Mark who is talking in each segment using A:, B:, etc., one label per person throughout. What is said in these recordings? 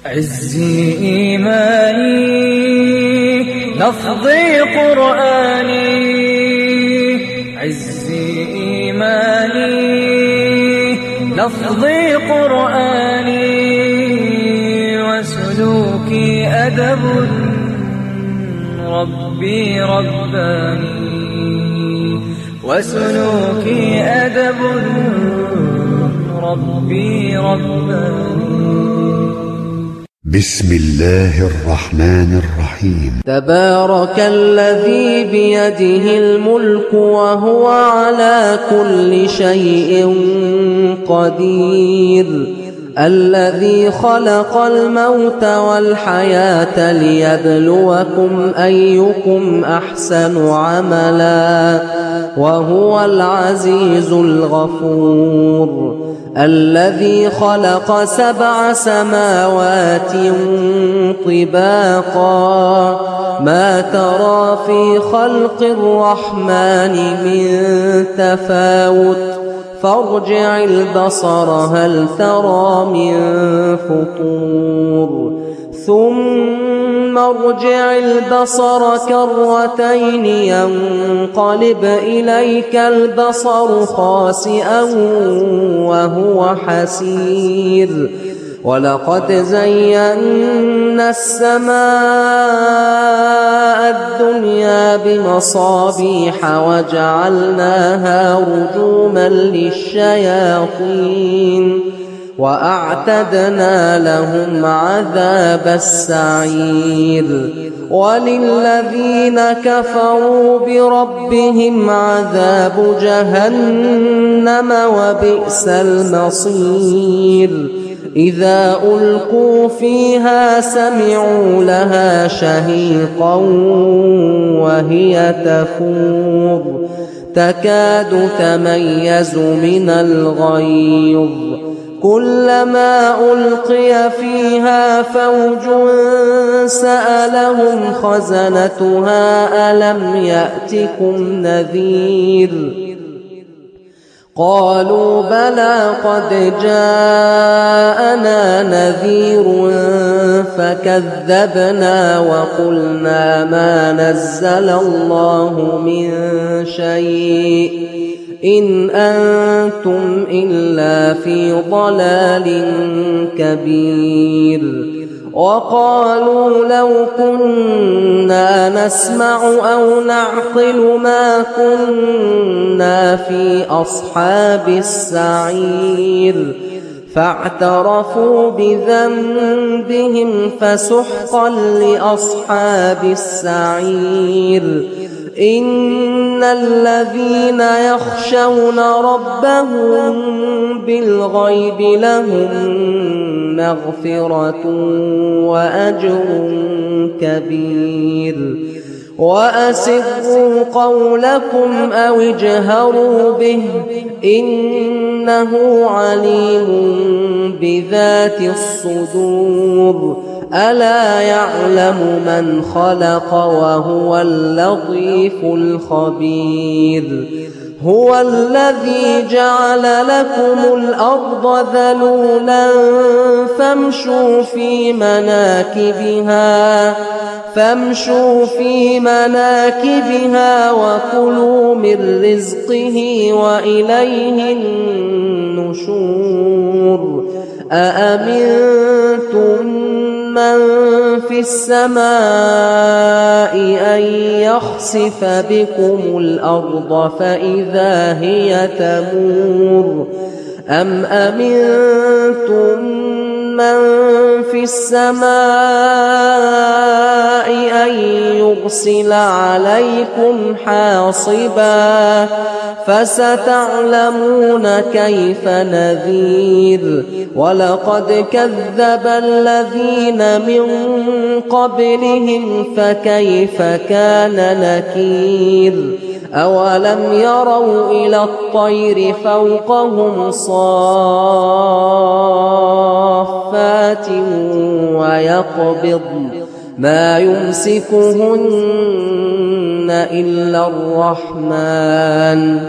A: عزي إيماني لفظي قرآني، عزي إيماني لفظي قرآني، وسلوكي أدب ربي رباني، وسلوكي أدب ربي رباني.
B: بسم الله الرحمن الرحيم.
C: تبارك الذي بيده الملك وهو على كل شيء قدير، الذي خلق الموت والحياة ليبلوكم أيكم أحسن عملا، وهو العزيز الغفور، الذي خلق 7 سماوات طباقا، ما ترى في خلق الرحمن من تفاوت، فارجع البصر هل ترى من فطور، ثم ارجع البصر كرتين ينقلب إليك البصر خاسئا وهو حسير، ولقد زينا السماء الدنيا بمصابيح وجعلناها رجوما للشياطين، وأعتدنا لهم عذاب السعير، وللذين كفروا بربهم عذاب جهنم وبئس المصير، إذا ألقوا فيها سمعوا لها شهيقا وهي تفور، تكاد تميز من الغيظ، كلما ألقي فيها فوج سألهم خزنتها ألم يأتكم نذير، قالوا بلى قد جاءنا نذير فكذبنا وقلنا ما نزل الله من شيء إن أنتم إلا في ضلال كبير، وقالوا لو كنا نسمع أو نعقل ما كنا في أصحاب السعير، فاعترفوا بذنبهم فسحقا لأصحاب السعير، إن الذين يخشون ربهم بالغيب لهم مغفرة وأجر كبير، وأسروا قولكم أو اجهروا به إنه عليم بذات الصدور، ألا يعلم من خلق وهو اللطيف الخبير، هو الذي جعل لكم الأرض ذلولا فامشوا في مناكبها وكلوا من رزقه وإليه النشور، أأمنتم من في السماء أن يخسف بكم الأرض فإذا هي تمور، أم أمنتم من في السماء أن يرسل عليكم حاصبا، فستعلمون كيف نذير، ولقد كذب الذين من قبلهم فكيف كان نكير، أولم يروا إلى الطير فوقهم صافات ويقبضن ما يمسكهن إلا الرحمن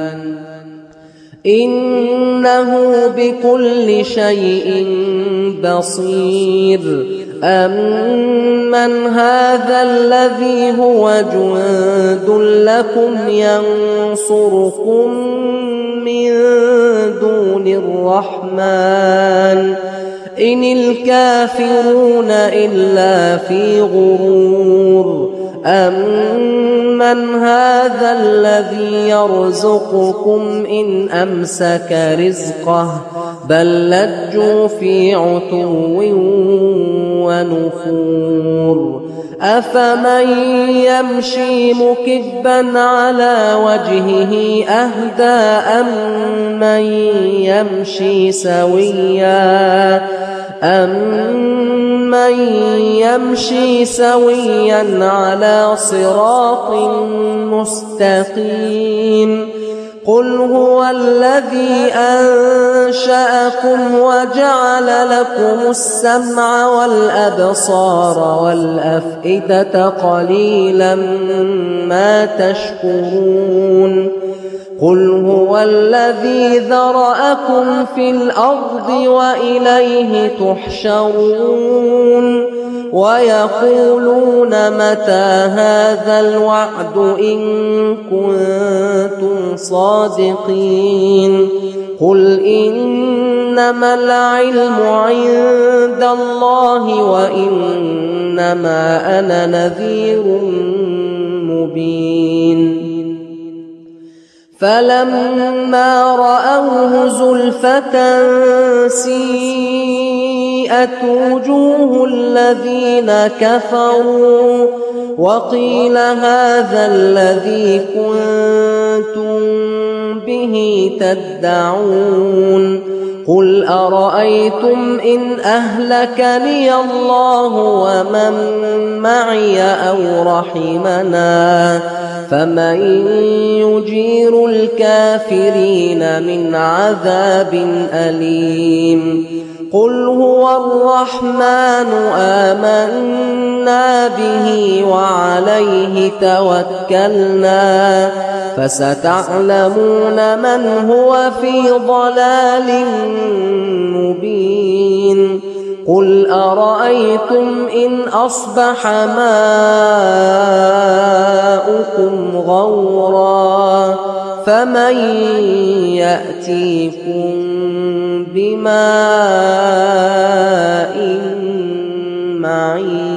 C: إنه بكل شيء بصير أَمَّنْ هَذَا الَّذِي هُوَ جُندٌ لَّكُمْ يَنصُرُكُم مِّن دُونِ الرَّحْمَٰنِ إِنِ الْكَافِرُونَ إِلَّا فِي غُرُورٍ أَمَّنْ هَذَا الَّذِي يَرْزُقُكُمْ إِنْ أَمْسَكَ رِزْقَهُ بَل لَّجُّوا فِي عُتُوٍّ وَنُفُورٍ أَفَمَن يَمْشِي مُكِبًّا عَلَىٰ وَجْهِهِ أَهْدَىٰ أَمَّن يَمْشِي سَوِيًّا عَلَىٰ صِرَاطٍ مُّسْتَقِيمٍ قُلْ هُوَ الَّذِي أَنشَأَكُمْ وَجَعَلَ لَكُمُ السَّمْعَ وَالْأَبْصَارَ وَالْأَفْئِدَةَ قَلِيلًا مَّا تَشْكُرُونَ قُلْ هُوَ الَّذِي ذَرَأَكُمْ فِي الْأَرْضِ وَإِلَيْهِ تُحْشَرُونَ وَيَقُولُونَ مَتَىٰ هَٰذَا الْوَعْدُ إِن كُنتُمْ صَادِقِينَ قُلْ إِنَّمَا الْعِلْمُ عِندَ اللَّهِ وَإِنَّمَا أَنَا نَذِيرٌ مُّبِينٌ فَلَمَّا رَأَوْهُ زُلْفَةً سِيئَتْ وُجُوهُ الَّذِينَ كَفَرُوا وَقِيلَ هَٰذَا الَّذِي كُنتُم بِهِ تَدَّعُونَ قُلْ أَرَأَيْتُمْ إِنْ أَهْلَكَنِيَ اللَّهُ وَمَن مَّعِيَ أَوْ رَحِمَنَا فَمَن يُجِيرُ الْكَافِرِينَ مِنْ عَذَابٍ أَلِيمٍ قُلْ هُوَ الرَّحْمَٰنُ آمَنَّا بِهِ وَعَلَيْهِ تَوَكَّلْنَا فَسَتَعْلَمُونَ مَنْ هُوَ فِي ضَلَالٍ مُّبِينٍ قُلْ أَرَأَيْتُمْ إِنْ أَصْبَحَ مَاؤُكُمْ غَوْرًا فَمَن يَأْتِيكُم بِمَاءٍ مَّعِينٍ